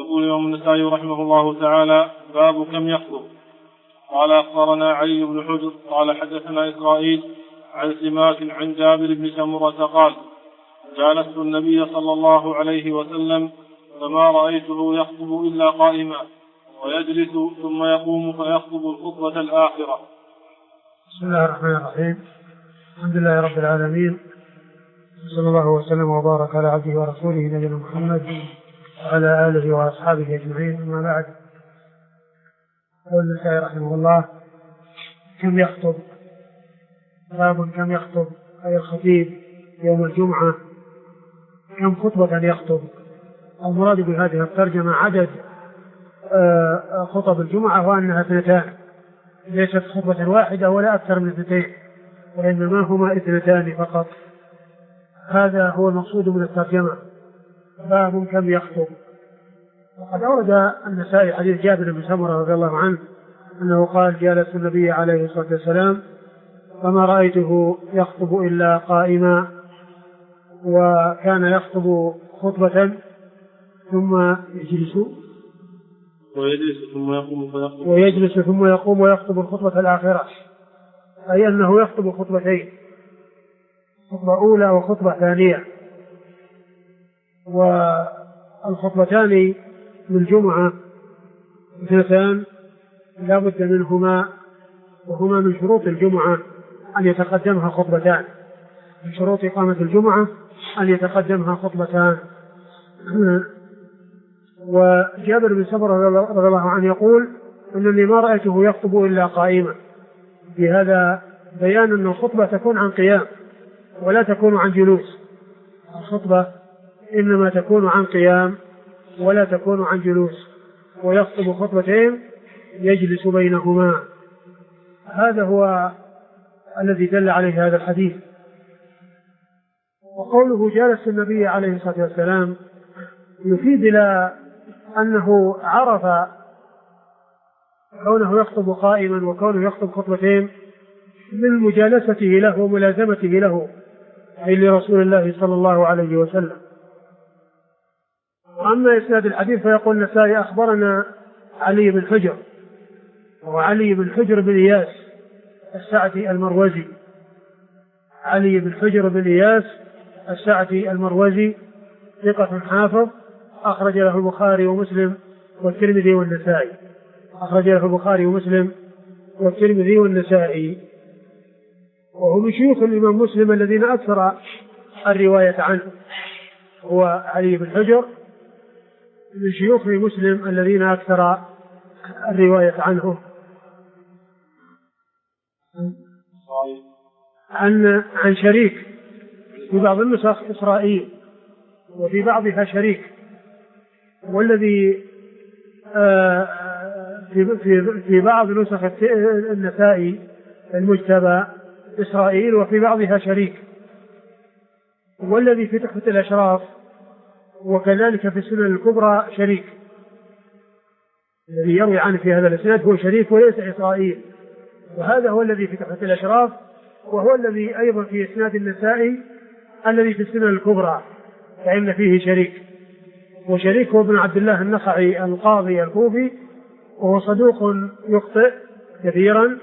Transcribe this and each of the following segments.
يقول الإمام النسائي رحمه الله تعالى: باب كم يخطب. قال أخبرنا علي بن حجر قال حدثنا إسرائيل عن سماك عن جابر بن سمرة قال: جالست النبي صلى الله عليه وسلم فما رأيته يخطب إلا قائما ويجلس ثم يقوم فيخطب الخطبة الآخرة. بسم الله الرحمن الرحيم. الحمد لله رب العالمين، صلى الله وسلم وبارك على عبده ورسوله نبينا محمد وعلى آله وأصحابه أجمعين. أما بعد، قال النسائي رحمه الله: كم يخطب. باب كم يخطب، أي الخطيب يوم الجمعة كم خطبة يخطب. المراد بهذه الترجمة عدد خطب الجمعة وأنها 2، ليست خطبة واحدة ولا أكثر من 2، وإنما هما 2 فقط. هذا هو المقصود من الترجمة، باب كم يخطب. وقد أورد النسائي حديث جابر بن سمرة رضي الله عنه أنه قال: جالس النبي عليه الصلاة والسلام فما رأيته يخطب إلا قائما، وكان يخطب خطبة ثم ويجلس ثم يقوم ويخطب الخطبة الآخرة، أي أنه يخطب خطبتين، خطبة أولى وخطبة ثانية. والخطبتان للجمعة 2 لا بد منهما، وهما من شروط الجمعة أن يتقدمها خطبتان، من شروط إقامة الجمعة أن يتقدمها خطبتان. وجابر بن سمرة رضي الله عنه يقول: إنني ما رأيته يخطب إلا قائما. بهذا بيان أن الخطبة تكون عن قيام ولا تكون عن جلوس. الخطبة إنما تكون عن قيام ولا تكون عن جلوس، ويخطب خطبتين يجلس بينهما. هذا هو الذي دل عليه هذا الحديث. وقوله جالس النبي عليه الصلاة والسلام يفيد إلى أنه عرف كونه يخطب قائما وكونه يخطب خطبتين من مجالسته له وملازمته له، أي لرسول الله صلى الله عليه وسلم. وأما إسناد الحديث فيقول النسائي: أخبرنا علي بن حجر، وعلي بن حجر بن إياس السعدي المروزي. علي بن حجر بن إياس السعدي المروزي ثقة حافظ، أخرج له البخاري ومسلم والترمذي والنسائي. أخرج له البخاري ومسلم والترمذي والنسائي، وهو من شيوخ الإمام مسلم الذين أكثر الرواية عنه. هو علي بن حجر من شيوخ مسلم الذين أكثر الرواية عنه. عن شريك، في بعض النسخ إسرائيل وفي بعضها شريك، والذي في بعض نسخ النسائي المجتبى إسرائيل وفي بعضها شريك، والذي في تحفة الأشراف وكذلك في السنن الكبرى شريك. الذي يروي عنه في هذا الإسناد هو شريك وليس إسرائيل، وهذا هو الذي في تحفة الأشراف، وهو الذي أيضا في إسناد النسائي الذي في السنن الكبرى فإن فيه شريك. وشريك هو ابن عبد الله النخعي القاضي الكوفي، وهو صدوق يخطئ كثيرا،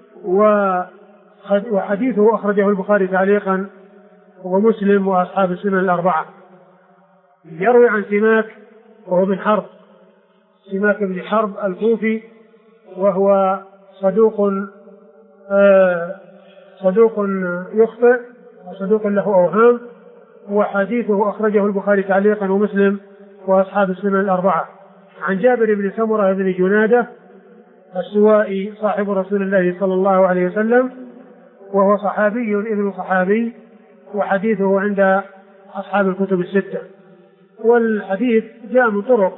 وحديثه أخرجه البخاري تعليقا ومسلم وأصحاب السنن 4. يروي عن سماك وهو بن حرب، سماك بن حرب الكوفي، وهو صدوق يخطئ وصدوق له أوهام، وحديثه أخرجه البخاري تعليقا ومسلم وأصحاب السنن 4. عن جابر بن سمرة بن جنادة السوائي صاحب رسول الله صلى الله عليه وسلم، وهو صحابي ابن صحابي، وحديثه عند أصحاب الكتب 6. والحديث جاء من طرق،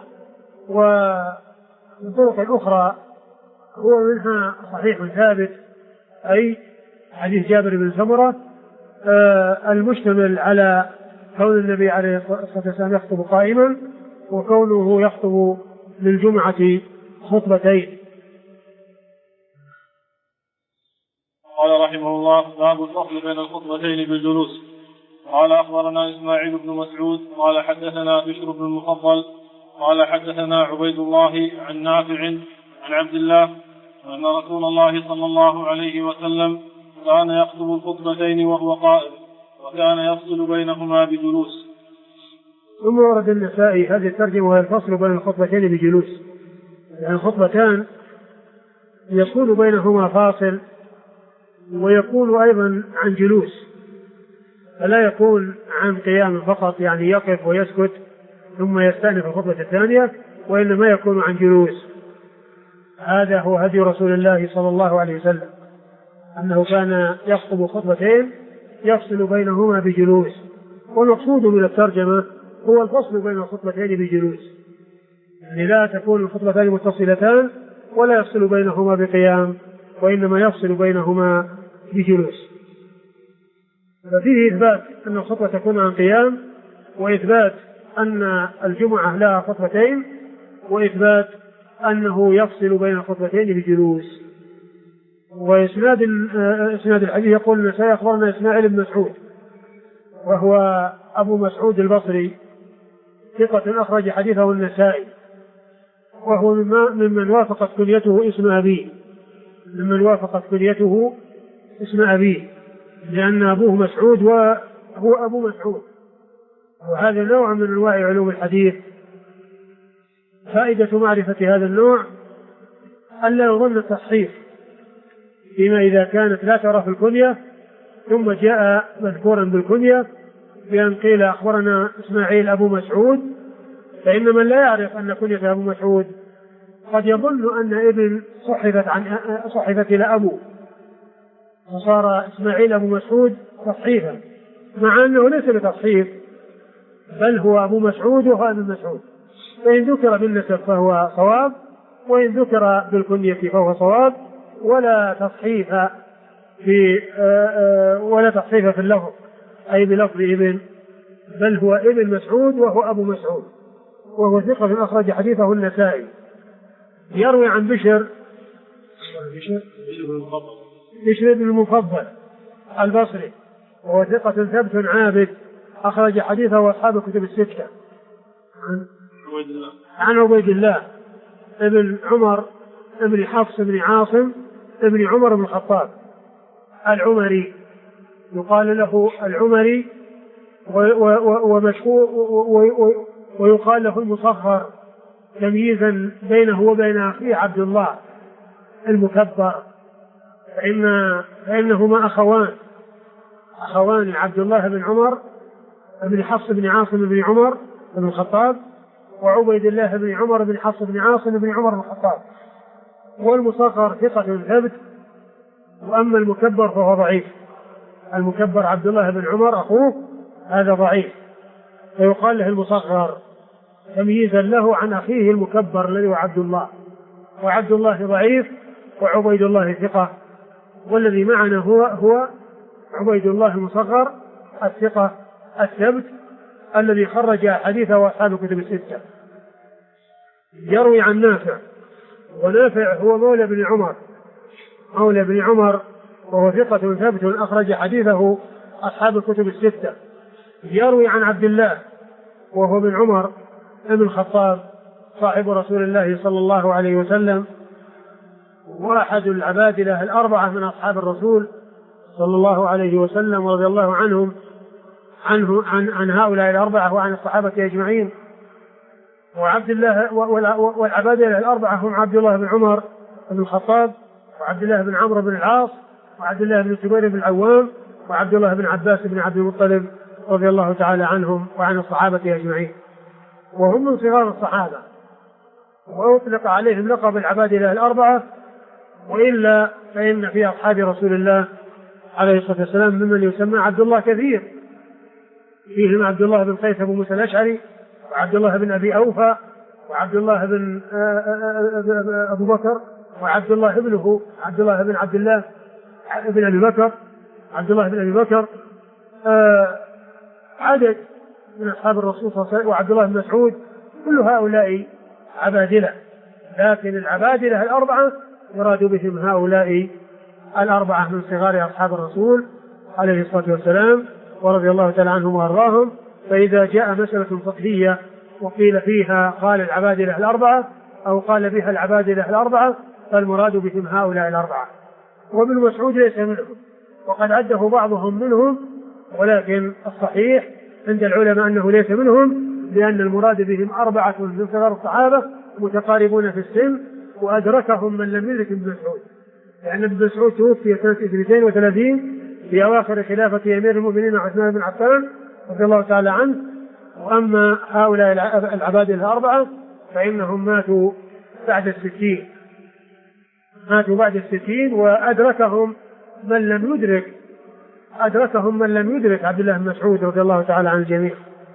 ومن طرق أخرى هو منها صحيح ثابت، أي حديث جابر بن سمرة المشتمل على كون النبي عليه الصلاة والسلام يخطب قائما، وكونه يخطب للجمعة خطبتين. قال رحمه الله: باب الفصل بين الخطبتين بالجلوس. قال أخبرنا إسماعيل بن مسعود قال حدثنا بشر بن المفضل قال حدثنا عبيد الله عن نافع عن عبد الله أن رسول الله صلى الله عليه وسلم كان يخطب الخطبتين وهو قائم وكان يفصل بينهما بجلوس. ثم ورد النسائي هذه الترجمة وهي الفصل بين الخطبتين بجلوس، يعني الخطبتان يكون بينهما فاصل ويكون أيضا عن جلوس، فلا يكون عن قيام فقط يعني يقف ويسكت ثم يستأنف الخطبة الثانية، وإنما يكون عن جلوس. هذا هو هدي رسول الله صلى الله عليه وسلم، أنه كان يخطب خطبتين يفصل بينهما بجلوس، والمقصود من الترجمة هو الفصل بين الخطبتين بجلوس، يعني لا تكون الخطبتان متصلتان ولا يفصل بينهما بقيام، وإنما يفصل بينهما بجلوس. ففيه إثبات أن الخطبة تكون عن قيام، وإثبات أن الجمعة لها خطبتين، وإثبات أنه يفصل بين الخطبتين بجلوس. وإسناد الحديث يقول النسائي أخبرنا إسماعيل بن مسعود وهو أبو مسعود البصري ثقة أخرج حديثه النسائي، وهو ممن وافقت كنيته اسم أبيه، لأن أبوه مسعود وهو أبو مسعود، وهذا نوع من أنواع علوم الحديث. فائدة معرفة هذا النوع ألا يظن التصحيف فيما إذا كانت لا ترى في الكنية ثم جاء مذكورا بالكنية بأن قيل أخبرنا إسماعيل أبو مسعود، فإن من لا يعرف أن كنية أبو مسعود قد يظن أن ابن صحفت إلى أبو، فصار إسماعيل أبو مسعود تصحيفا، مع أنه ليس بتصحيف بل هو أبو مسعود وهو ابن مسعود. فإن ذكر بالنسب فهو صواب، وإن ذكر بالكنية فهو صواب، ولا تصحيف في اللفظ أي بلفظ ابن، بل هو ابن مسعود وهو أبو مسعود، وهو ثقة أخرج حديثه النسائي. يروي عن بشر بن المفضل البصري، وهو ثقة ثبت عابد أخرج حديثه أصحاب الكتب الستة. عن عبيد الله ابن عمر ابن حفص بن عاصم ابن عمر بن الخطاب العمري، يقال له العمري ويقال له المصغر تمييزا بينه وبين أخيه عبد الله المكبر، فإنهما أخوان عبد الله بن عمر بن حفص بن عاصم بن عمر بن الخطاب، وعبيد الله بن عمر بن حفص بن عاصم بن عمر بن الخطاب. والمصغر ثقة ثبت، وأما المكبر فهو ضعيف. المكبر عبد الله بن عمر أخوه هذا ضعيف، فيقال له المصغر تمييزا له عن أخيه المكبر الذي هو عبد الله، وعبد الله ضعيف وعبيد الله ثقة، والذي معنا هو عبيد الله المصغر الثقة الثبت الذي خرج حديثه أصحاب الكتب الستة. يروي عن نافع، ونافع هو مولى بن عمر وهو ثقة ثبت أخرج حديثه أصحاب الكتب الستة. يروي عن عبد الله وهو بن عمر ابن الخطاب صاحب رسول الله صلى الله عليه وسلم، واحد العبادلة الأربعة من أصحاب الرسول صلى الله عليه وسلم ورضي الله عنهم عن هؤلاء الأربعة وعن الصحابة أجمعين. وعبد الله والعبادلة الأربعة هم عبد الله بن عمر بن الخطاب، وعبد الله بن عمرو بن العاص، وعبد الله بن الزبير بن العوام، وعبد الله بن عباس بن عبد المطلب رضي الله تعالى عنهم وعن الصحابة أجمعين، وهم من صغار الصحابة، وأطلق عليهم لقب العبادلة الأربعة، وإلا فإن في أصحاب رسول الله عليه الصلاة والسلام ممن يسمى عبد الله كثير، فيهم عبد الله بن قيس أبو موسى الأشعري، وعبد الله بن أبي أوفى، وعبد الله بن أبو بكر، وعبد الله ابنه عبد الله بن عبد الله بن أبي بكر، عبد الله بن أبي بكر، عدد من أصحاب الرسول صلى الله عليه وسلم، وعبد الله بن مسعود، كل هؤلاء عبادلة، لكن العبادلة الأربعة يراد بهم هؤلاء الأربعة من صغار أصحاب الرسول عليه الصلاة والسلام ورضي الله تعالى عنهم وأرضاهم. فإذا جاء مسألة فقهية وقيل فيها قال العبادلة الأربعة أو قال بها العبادلة الأربعة، فالمراد بهم هؤلاء الأربعة. وابن مسعود ليس منهم، وقد عده بعضهم منهم، ولكن الصحيح عند العلماء أنه ليس منهم، لأن المراد بهم 4 من صغار الصحابة متقاربون في السن، وأدركهم من لم يدرك ابن مسعود، لأن ابن مسعود توفي سنة 32 في أواخر خلافة أمير المؤمنين عثمان بن عفان رضي الله تعالى عنه. وأما هؤلاء العبادلة الأربعة فإنهم ماتوا بعد 60 وأدركهم من لم يدرك عبد الله بن مسعود رضي الله تعالى عن الجميع.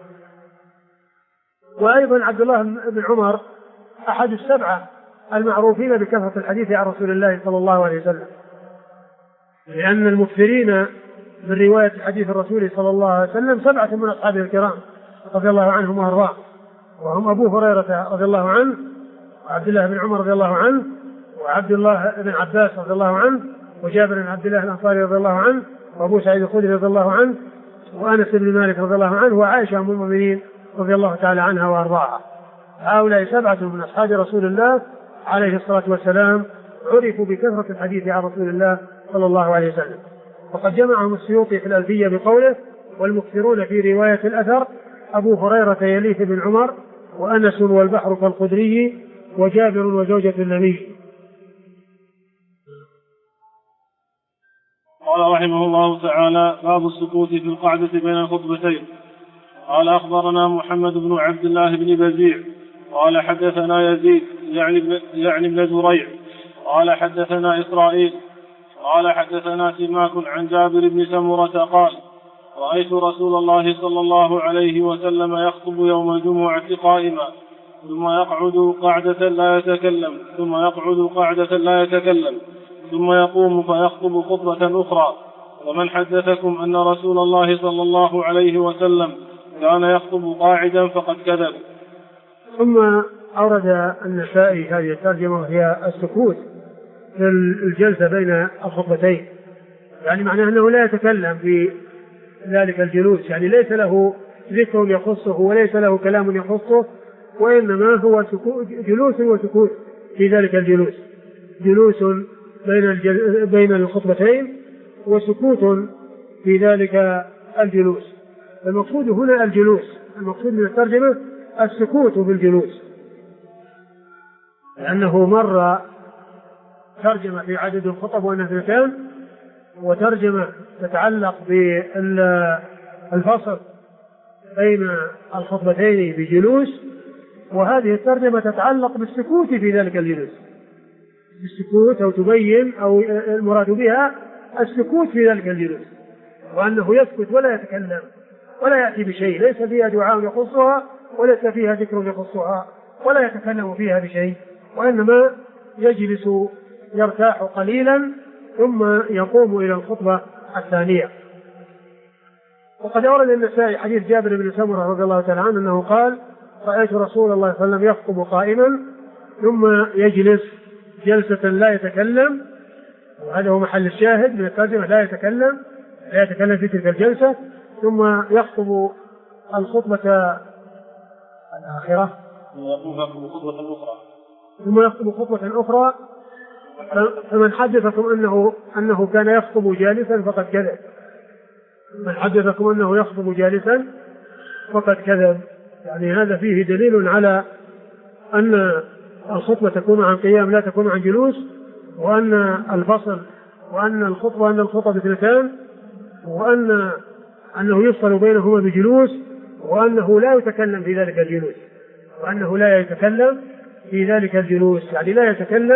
وأيضا عبد الله بن عمر أحد ال7 المعروفين بكثرة الحديث عن رسول الله صلى الله عليه وسلم، لأن المكثرين من رواية حديث الرسول صلى الله عليه وسلم 7 من أصحابه الكرام رضي الله عنهم وأرضاهم، وهم أبو هريرة رضي الله عنه، وعبد الله بن عمر رضي الله عنه، وعبد الله بن عباس رضي الله عنه، وجابر بن عبد الله الأنصاري رضي الله عنه، وأبو سعيد الخدري رضي الله عنه، وأنس بن مالك رضي الله عنه، وعائشة أم المؤمنين رضي الله تعالى عنها وأرضاها. هؤلاء 7 من أصحاب رسول الله عليه الصلاة والسلام عرفوا بكثرة الحديث عن رسول الله صلى الله عليه وسلم. وقد جمعهم السيوطي في الألفية بقوله: والمكثرون في رواية الأثر أبو هريرة يليه بن عمر، وأنس والبحر كالخدري، وجابر وزوجة النبي. قال رحمه الله تعالى: باب السكوت في القعدة بين الخطبتين. قال أخبرنا محمد بن عبد الله بن بزيع قال حدثنا يزيد يعني بن زريع قال حدثنا إسرائيل قال حدثنا سماك عن جابر بن سمرة قال: رأيت رسول الله صلى الله عليه وسلم يخطب يوم الجمعة قائما، ثم يقعد قعدة لا يتكلم، ثم يقوم فيخطب خطبة أخرى. ومن حدثكم أن رسول الله صلى الله عليه وسلم كان يخطب قاعدا فقد كذب. ثم أورد النسائي هذه الترجمة وهي السكوت في الجلسة بين الخطبتين، يعني معناه أنه لا يتكلم في ذلك الجلوس، يعني ليس له ذكر يخصه وليس له كلام يخصه، وإنما هو جلوس وسكوت في ذلك الجلوس، جلوس بين الخطبتين وسكوت في ذلك الجلوس. المقصود هنا الجلوس، المقصود من الترجمة السكوت بالجلوس، لأنه مر ترجمة في عدد الخطب وأنها 2، وترجمة تتعلق بالفصل بين الخطبتين بجلوس، وهذه الترجمة تتعلق بالسكوت في ذلك الجلوس، بالسكوت أو تبين أو المراد بها السكوت في ذلك الجلوس، وأنه يسكت ولا يتكلم ولا يأتي بشيء، ليس فيها دعاء يخصها وليس فيها ذكر يخصها ولا يتكلم فيها بشيء، وإنما يجلس يرتاح قليلا ثم يقوم إلى الخطبة الثانية. وقد أورد النسائي حديث جابر بن سمرة رضي الله تعالى عنه أنه قال: رأيت رسول الله صلى الله عليه وسلم يخطب قائما ثم يجلس جلسة لا يتكلم، وهذا هو محل الشاهد من الترجمة، لا يتكلم في تلك الجلسة، ثم يخطب الخطبة الآخرة، ثم يخطب خطبة أخرى. فمن حدثكم أنه كان يخطب جالسا فقد كذب، من حدثكم أنه يخطب جالسا فقد كذب. يعني هذا فيه دليل على أن الخطبة تكون عن قيام لا تكون عن جلوس، وأن الفصل وأن الخطبة 2، وأنه يفصل بينهما بجلوس، وأنه لا يتكلم في ذلك الجلوس، يعني لا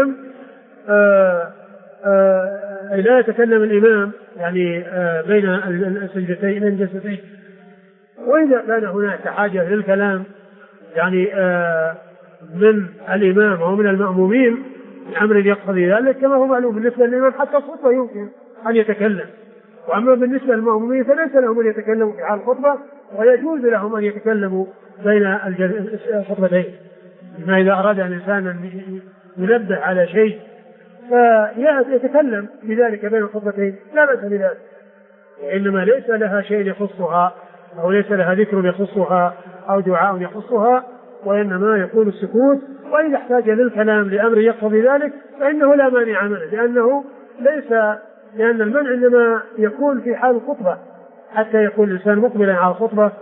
يتكلم الإمام يعني بين الجلستين. وإذا كان هناك حاجة للكلام يعني من الإمام أو من المأمومين أمر يقتضي ذلك، كما هو معلوم بالنسبة للإمام حتى الخطبة يمكن أن يتكلم، وأما بالنسبة للمأمومين فليس لهم أن يتكلموا في حال الخطبة، ويجوز لهم أن يتكلموا بين الخطبتين. ما إذا أراد الإنسان أن ينبه على شيء فيتكلم بذلك بين الخطبتين لا بأس بذلك، وإنما ليس لها شيء يخصها أو ليس لها ذكر يخصها أو دعاء يخصها، وإنما يكون السكوت، وإذا احتاج للكلام لأمر يقتضي ذلك فإنه لا مانع منه، لأن المنع إنما يكون في حال الخطبة حتى يكون الإنسان مقبلا على الخطبة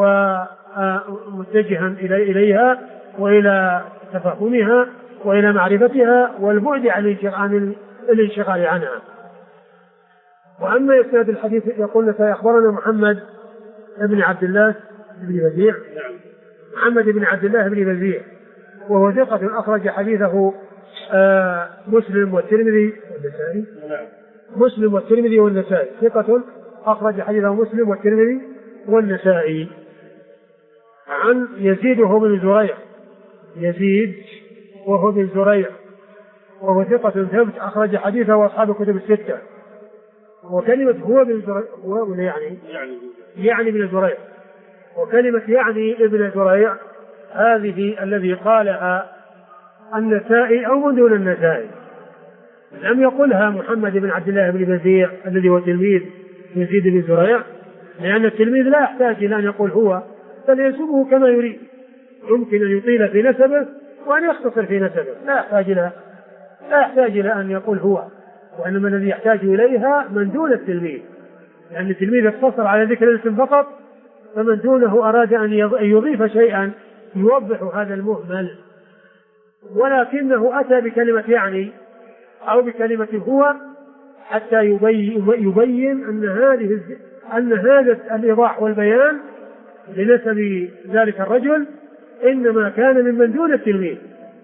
ومتجها إليها وإلى تفهمها وإلى معرفتها والبعد عن الانشغال عنها. وأما إسناد الحديث يقول أخبرنا محمد بن عبد الله بن بزيع، محمد بن عبد الله بن بزيع وهو ثقة أخرج حديثه مسلم والترمذي والنسائي. مسلم والترمذي والنسائي، ثقة أخرج حديثه مسلم والترمذي والنسائي. عن يزيد وهو بن زريع، يزيد وهو بن زريع وهو ثقة ثبت أخرج حديثه وأصحاب الكتب الستة. وكلمة هو بن زريع هو يعني بن زريع، وكلمة يعني ابن زريع هذه الذي قالها النسائي أو من دون النسائي، لم يقلها محمد بن عبد الله بن بزيع الذي هو تلميذ يزيد بن زريع، لأن التلميذ لا يحتاج إلى أن يقول هو، بل ينسبه كما يريد، يمكن أن يطيل في نسبه وأن يختصر في نسبه، لا يحتاج إلى أن يقول هو، وإنما الذي يحتاج إليها من دون التلميذ، لأن التلميذ اقتصر على ذكر الاسم فقط، فمن دونه أراد أن يضيف شيئا يوضح هذا المهمل، ولكنه أتى بكلمة يعني أو بكلمة هو حتى يبين أن هذا الإيضاح والبيان لنسب ذلك الرجل إنما كان ممن دون التلميذ،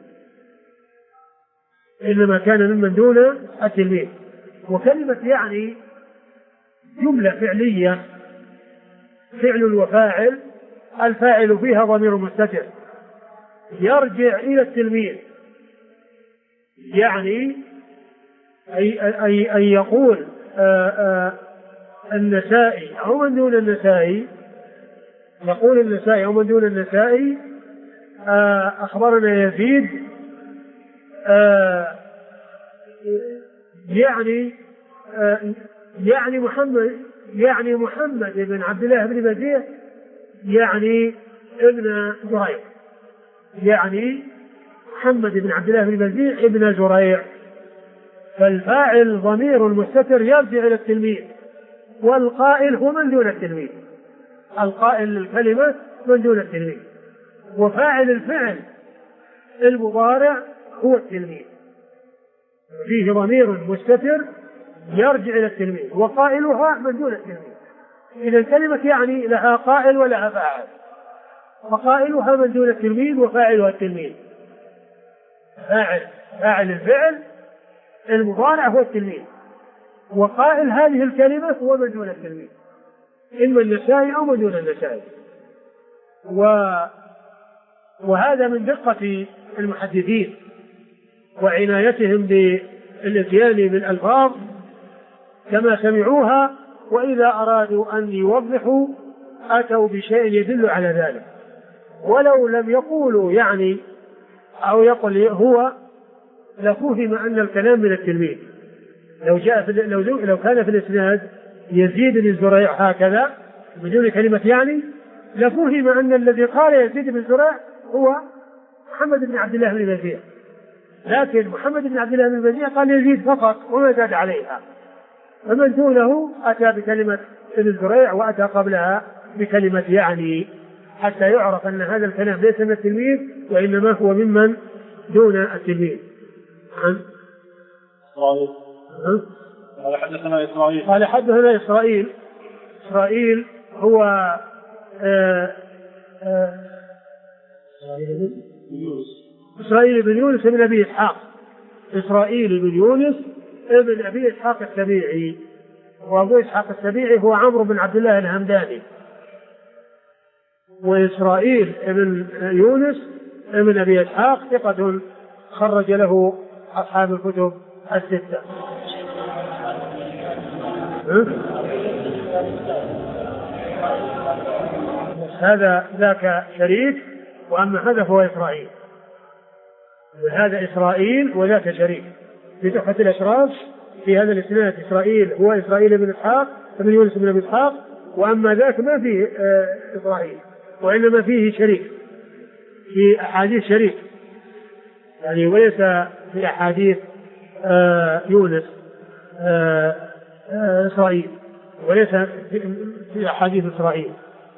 وكلمة يعني جملة فعلية، فعل وفاعل، الفاعل فيها ضمير مستتر يرجع إلى التلميذ، يعني أي يقول النسائي أو من دون النسائي، يقول النسائي أو من دون النسائي أخبرنا يزيد يعني محمد بن عبد الله بن بزيع يعني ابن زريع، يعني محمد بن عبد الله بن بزيع ابن زريع، فالفاعل ضمير المستتر يرجع إلى التلميذ، والقائل هو من دون التلميذ، القائل للكلمة من دون التلميذ، وفاعل الفعل المضارع هو التلميذ، فيه ضمير مستتر يرجع إلى التلميذ وقائلها من دون التلميذ. إذا كلمة يعني لها قائل ولها فاعل، فقائلها من دون التلميذ وفاعلها التلميذ، فاعل الفعل المضارع هو التلميذ، وقائل هذه الكلمة هو من دون التلميذ، إما النسائي أو من دون النسائي. وهذا من دقة المحدثين وعنايتهم بالاتيان بالألفاظ كما سمعوها، وإذا أرادوا أن يوضحوا أتوا بشيء يدل على ذلك، ولو لم يقولوا يعني أو يقول هو لفهم أن الكلام من التلميذ. لو كان في الإسناد يزيد بن زريع هكذا بدون كلمة يعني لفهم أن الذي قال يزيد بن زريع هو محمد بن عبد الله بن بزيع، لكن محمد بن عبد الله بن بزيع قال يزيد فقط وما زاد عليها، فمن دونه أتى بكلمة ابن زريع وأتى قبلها بكلمة يعني، حتى يعرف أن هذا الكلام ليس من التلميذ وإنما هو ممن دون التلميذ. قال حدثنا إسرائيل هو إسرائيل بن يونس بن أبي إسحاق، إسرائيل بن يونس ابن أبي إسحاق السبيعي، وأبو إسحاق السبيعي هو عمرو بن عبد الله الهمداني، وإسرائيل بن يونس ابن أبي إسحاق ثقة خرج له أصحاب الكتب الستة. هذا ذاك شريك، وأما هذا هو إسرائيل، وهذا إسرائيل وذاك شريك. في تحفة الأشراف في هذا الإسناد إسرائيل هو إسرائيل بن إسحاق بن يونس بن أبي إسحاق، وأما ذاك ما فيه إسرائيل وإنما فيه شريك، في أحاديث شريك، يعني وليس في أحاديث يونس إسرائيل، وليس في أحاديث إسرائيل.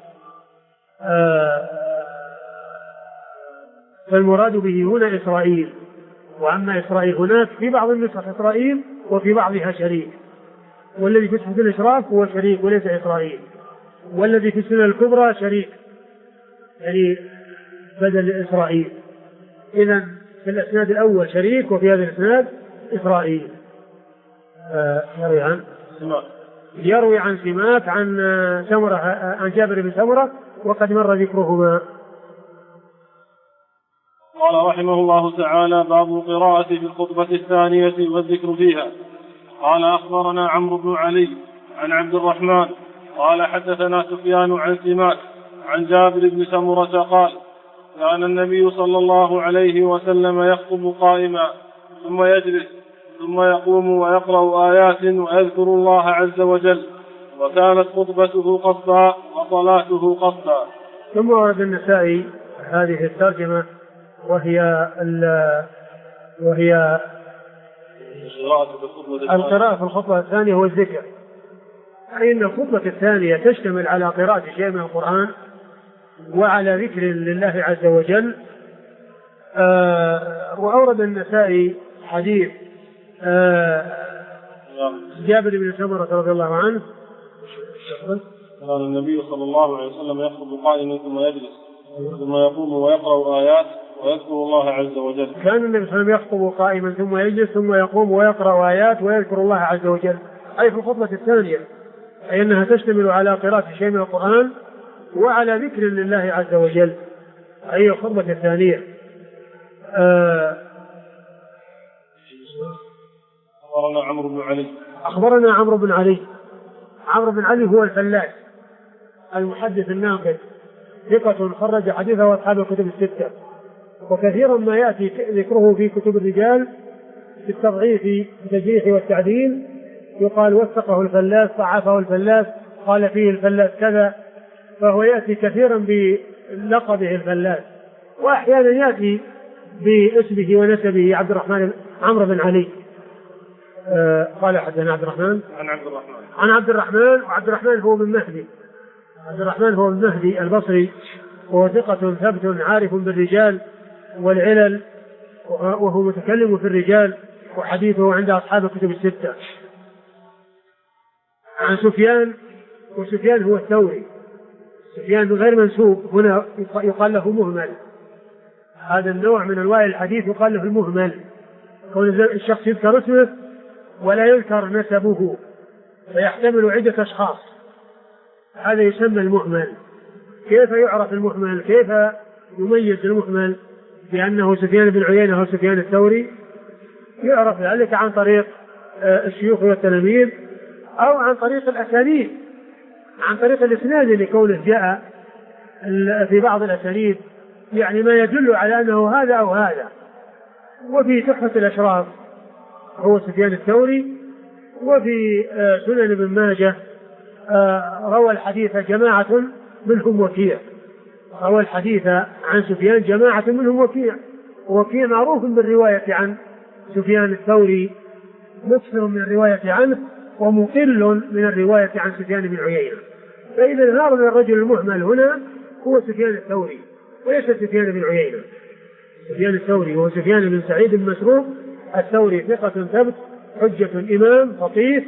فالمراد به هنا إسرائيل، وأما إسرائيل هناك في بعض النسخ إسرائيل وفي بعضها شريك، والذي في سنة الإشراف هو شريك وليس إسرائيل، والذي في السنة الكبرى شريك يعني بدل إسرائيل. إذن في الإسناد الأول شريك، وفي هذا الإسناد إسرائيل. يروي عن سماك عن سمرة عن جابر بن سمرة وقد مر ذكرهما. قال رحمه الله تعالى: باب القراءة في الخطبة الثانية والذكر فيها. قال أخبرنا عمرو بن علي عن عبد الرحمن قال حدثنا سفيان عن سماك عن جابر بن سمرة قال: كان النبي صلى الله عليه وسلم يخطب قائما ثم يجلس ثم يقوم ويقرأ آيات ويذكر الله عز وجل، وكانت خطبته قصدا وصلاته قصدا. ثم ورد النسائي هذه الترجمة وهي القراءة في الخطبة الثانية والذكر، أي أن الخطبة الثانية تشتمل على قراءة شيء من القرآن وعلى ذكر لله عز وجل. وأورد النسائي حديث جابر بن سمرة رضي الله عنه: كان النبي صلى الله عليه وسلم يخطب قائما ثم يجلس ثم يقوم ويقرأ آيات ويذكر الله عز وجل. كان النبي صلى الله عليه وسلم يخطب قائما ثم يجلس ثم يقوم ويقرأ آيات ويذكر الله عز وجل، أي في الخطبة الثانية، أي أنها تشتمل على قراءة شيء من القرآن وعلى ذكر لله عز وجل، أي الخطبة الثانية. أخبرنا عمرو بن علي. أخبرنا عمرو بن علي. عمرو بن علي هو الفلاس المحدث الناقد، ثقة خرج حديثه أصحاب الكتب الستة، وكثيرا ما يأتي ذكره في كتب الرجال في التضعيف والتجريح والتعديل، يقال وثقه الفلاس، ضعفه الفلاس، قال فيه الفلاس كذا، فهو يأتي كثيرا بلقبه الفلاس، وأحيانا يأتي باسمه ونسبه عبد الرحمن عمرو بن علي. قال حدثنا عبد الرحمن عن عبد الرحمن، وعبد الرحمن هو بن مهدي، عبد الرحمن هو بن مهدي البصري، وهو ثقة ثبت عارف بالرجال والعلل، وهو متكلم في الرجال، وحديثه عند أصحاب الكتب الستة. عن سفيان، وسفيان هو الثوري، سفيان غير منسوب، هنا يقال له مهمل، هذا النوع من أنواع الحديث يقال له المهمل، كون الشخص يذكر اسمه ولا يذكر نسبه فيحتمل عدة أشخاص، هذا يسمى المهمل. كيف يعرف المهمل؟ كيف يميز المهمل بأنه سفيان بن عيينة أو سفيان الثوري؟ يعرف ذلك عن طريق الشيوخ والتلاميذ، أو عن طريق الأسانيد، عن طريق الإسناد لكونه جاء في بعض الأسانيد يعني ما يدل على أنه هذا أو هذا. وفي تحفة الأشراف هو سفيان الثوري، وفي سنن ابن ماجه روى الحديث جماعة منهم وكيع، روى الحديث عن سفيان جماعة منهم وكيع، وكيع معروف بالرواية عن سفيان الثوري، مكثر من الرواية عنه ومقل من الرواية عن سفيان بن عيينة. فإذا هذا الرجل المهمل هنا هو سفيان الثوري وليس سفيان بن عيينة. سفيان الثوري هو سفيان بن سعيد بن مسروق الثوري، ثقة ثبت، حجة إمام فقيه،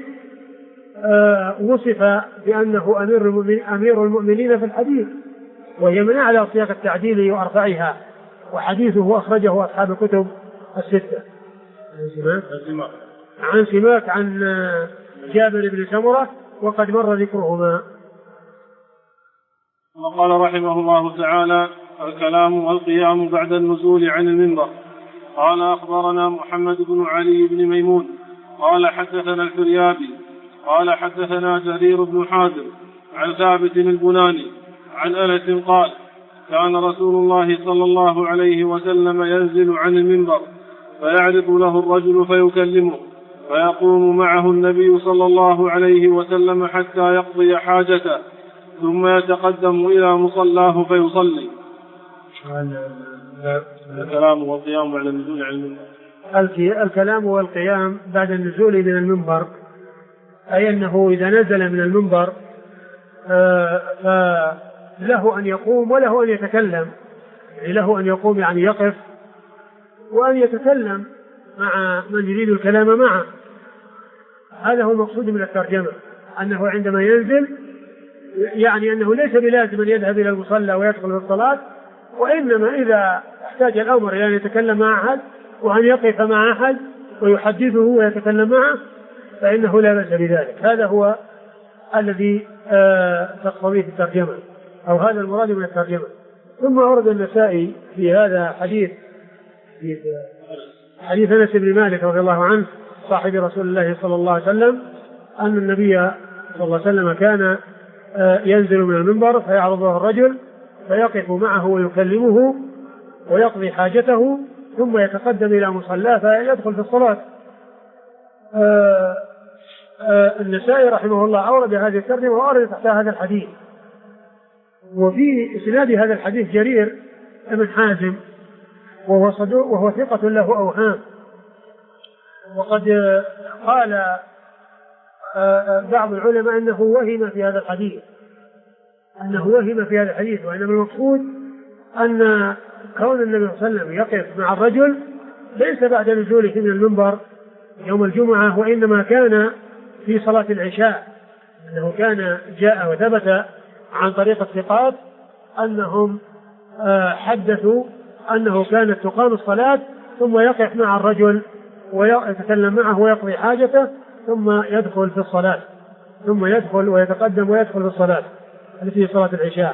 وصف بأنه أمير المؤمنين في الحديث، وهي من أعلى صيغ التعديل وأرفعها، وحديثه أخرجه أصحاب الكتب الستة. عن سماك عن جابر بن سمرة وقد مر ذكرهما. وقال رحمه الله تعالى: الكلام والقيام بعد النزول عن المنبر. قال أخبرنا محمد بن علي بن ميمون قال حدثنا الفريابي قال حدثنا جرير بن حازم عن ثابت البناني عن أنس قال: كان رسول الله صلى الله عليه وسلم ينزل عن المنبر فيعرض له الرجل فيكلمه، فيقوم معه النبي صلى الله عليه وسلم حتى يقضي حاجته، ثم يتقدم إلى مصلاه فيصلي. الكلام والقيام بعد النزول عن المنبر. الكلام والقيام بعد النزول من المنبر، أي أنه إذا نزل من المنبر فله أن يقوم وله أن يتكلم، يعني له أن يقوم يعني يقف، وأن يتكلم مع من يريد الكلام معه. هذا هو المقصود من الترجمة، أنه عندما ينزل يعني أنه ليس بلازم أن يذهب إلى المصلى ويدخل في الصلاة، وإنما إذا احتاج الأمر إلى أن يتكلم مع أحد وأن يقف مع أحد ويحدثه ويتكلم معه فإنه لا بأس بذلك. هذا هو الذي تقتضيه الترجمة، أو هذا المراد من الترجمة. ثم ورد النسائي في هذا حديث أنس بن مالك رضي الله عنه صاحب رسول الله صلى الله عليه وسلم أن النبي صلى الله عليه وسلم كان ينزل من المنبر فيعرضه الرجل فيقف معه ويكلمه ويقضي حاجته ثم يتقدم إلى مصلاه فيدخل في الصلاة. النسائي رحمه الله أورد هذه الترجمة وأورد تحت هذا الحديث. وفي إسناد هذا الحديث جرير بن حازم وهو صدوق وهو ثقة له أوهام، وقد قال بعض العلماء أنه وهم في هذا الحديث، وإنما المقصود أن كون النبي صلى الله عليه وسلم يقف مع الرجل ليس بعد نزوله من المنبر يوم الجمعة، وإنما كان في صلاة العشاء، أنه كان جاء وثبت عن طريق الثقات أنهم حدثوا أنه كانت تقام الصلاة ثم يقف مع الرجل ويتكلم معه ويقضي حاجته ثم يدخل في الصلاة، ثم يدخل ويتقدم ويدخل في الصلاة التي هي صلاة العشاء.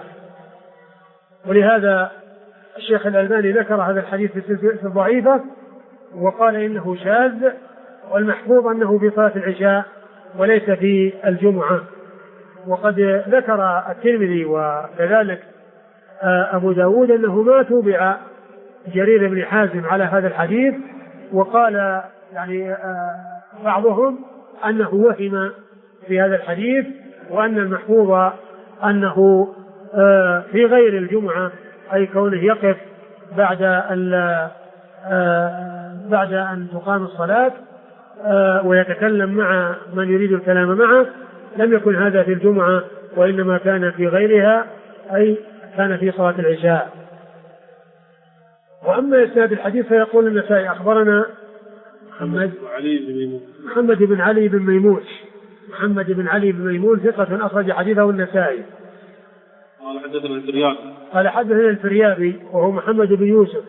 ولهذا الشيخ الألباني ذكر هذا الحديث في السلسلة الضعيفة وقال إنه شاذ، والمحفوظ أنه في صلاة العشاء وليس في الجمعة. وقد ذكر الترمذي وكذلك أبو داود أنه ما توبع جرير بن حازم على هذا الحديث، وقال يعني بعضهم أنه وهم في هذا الحديث، وأن المحفوظ أنه في غير الجمعة، أي كونه يقف بعد أن تقام الصلاة ويتكلم مع من يريد الكلام معه، لم يكن هذا في الجمعة وإنما كان في غيرها، أي كان في صلاة العشاء. وأما إسناد الحديث فيقول النسائي أخبرنا محمد بن علي بن ميمون ثقة أخرج حديثه النسائي. قال حدثنا الفريابي وهو محمد بن يوسف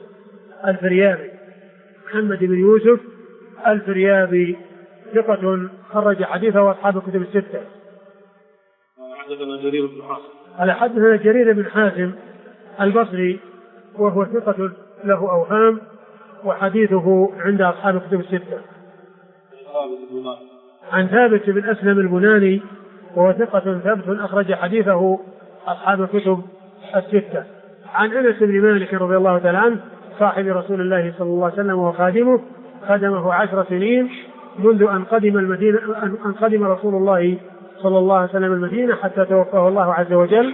الفريابي ثقة خرج حديثه أصحاب الكتب الستة. قال حدثنا جرير بن حازم البصري وهو ثقة له أوهام وحديثه عند أصحاب الكتب الستة. عن ثابت بن أسلم البناني وهو ثقة ثابت أخرج حديثه أصحاب الكتب الستة. عن أنس بن مالك رضي الله تعالى عنه صاحب رسول الله صلى الله عليه وسلم وخادمه، خدمه 10 سنين منذ أن قدم رسول الله صلى الله عليه وسلم المدينة حتى توفاه الله عز وجل،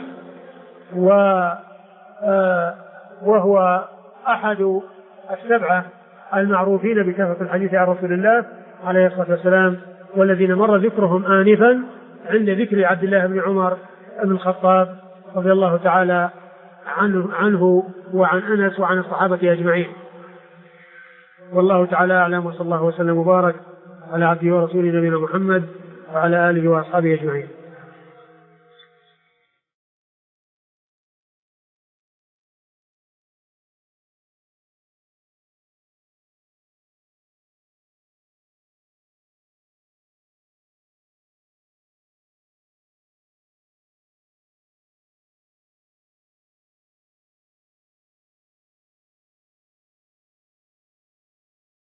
وهو أحد السبعة المعروفين بكثرة الحديث عن رسول الله عليه الصلاة والسلام، والذين مر ذكرهم آنفا عند ذكر عبد الله بن عمر بن الخطاب رضي الله تعالى عنه وعن أنس وعن الصحابة أجمعين. والله تعالى أعلم، وصلى الله وسلم وبارك على عبده ورسوله نبينا محمد وعلى آله وأصحابه أجمعين.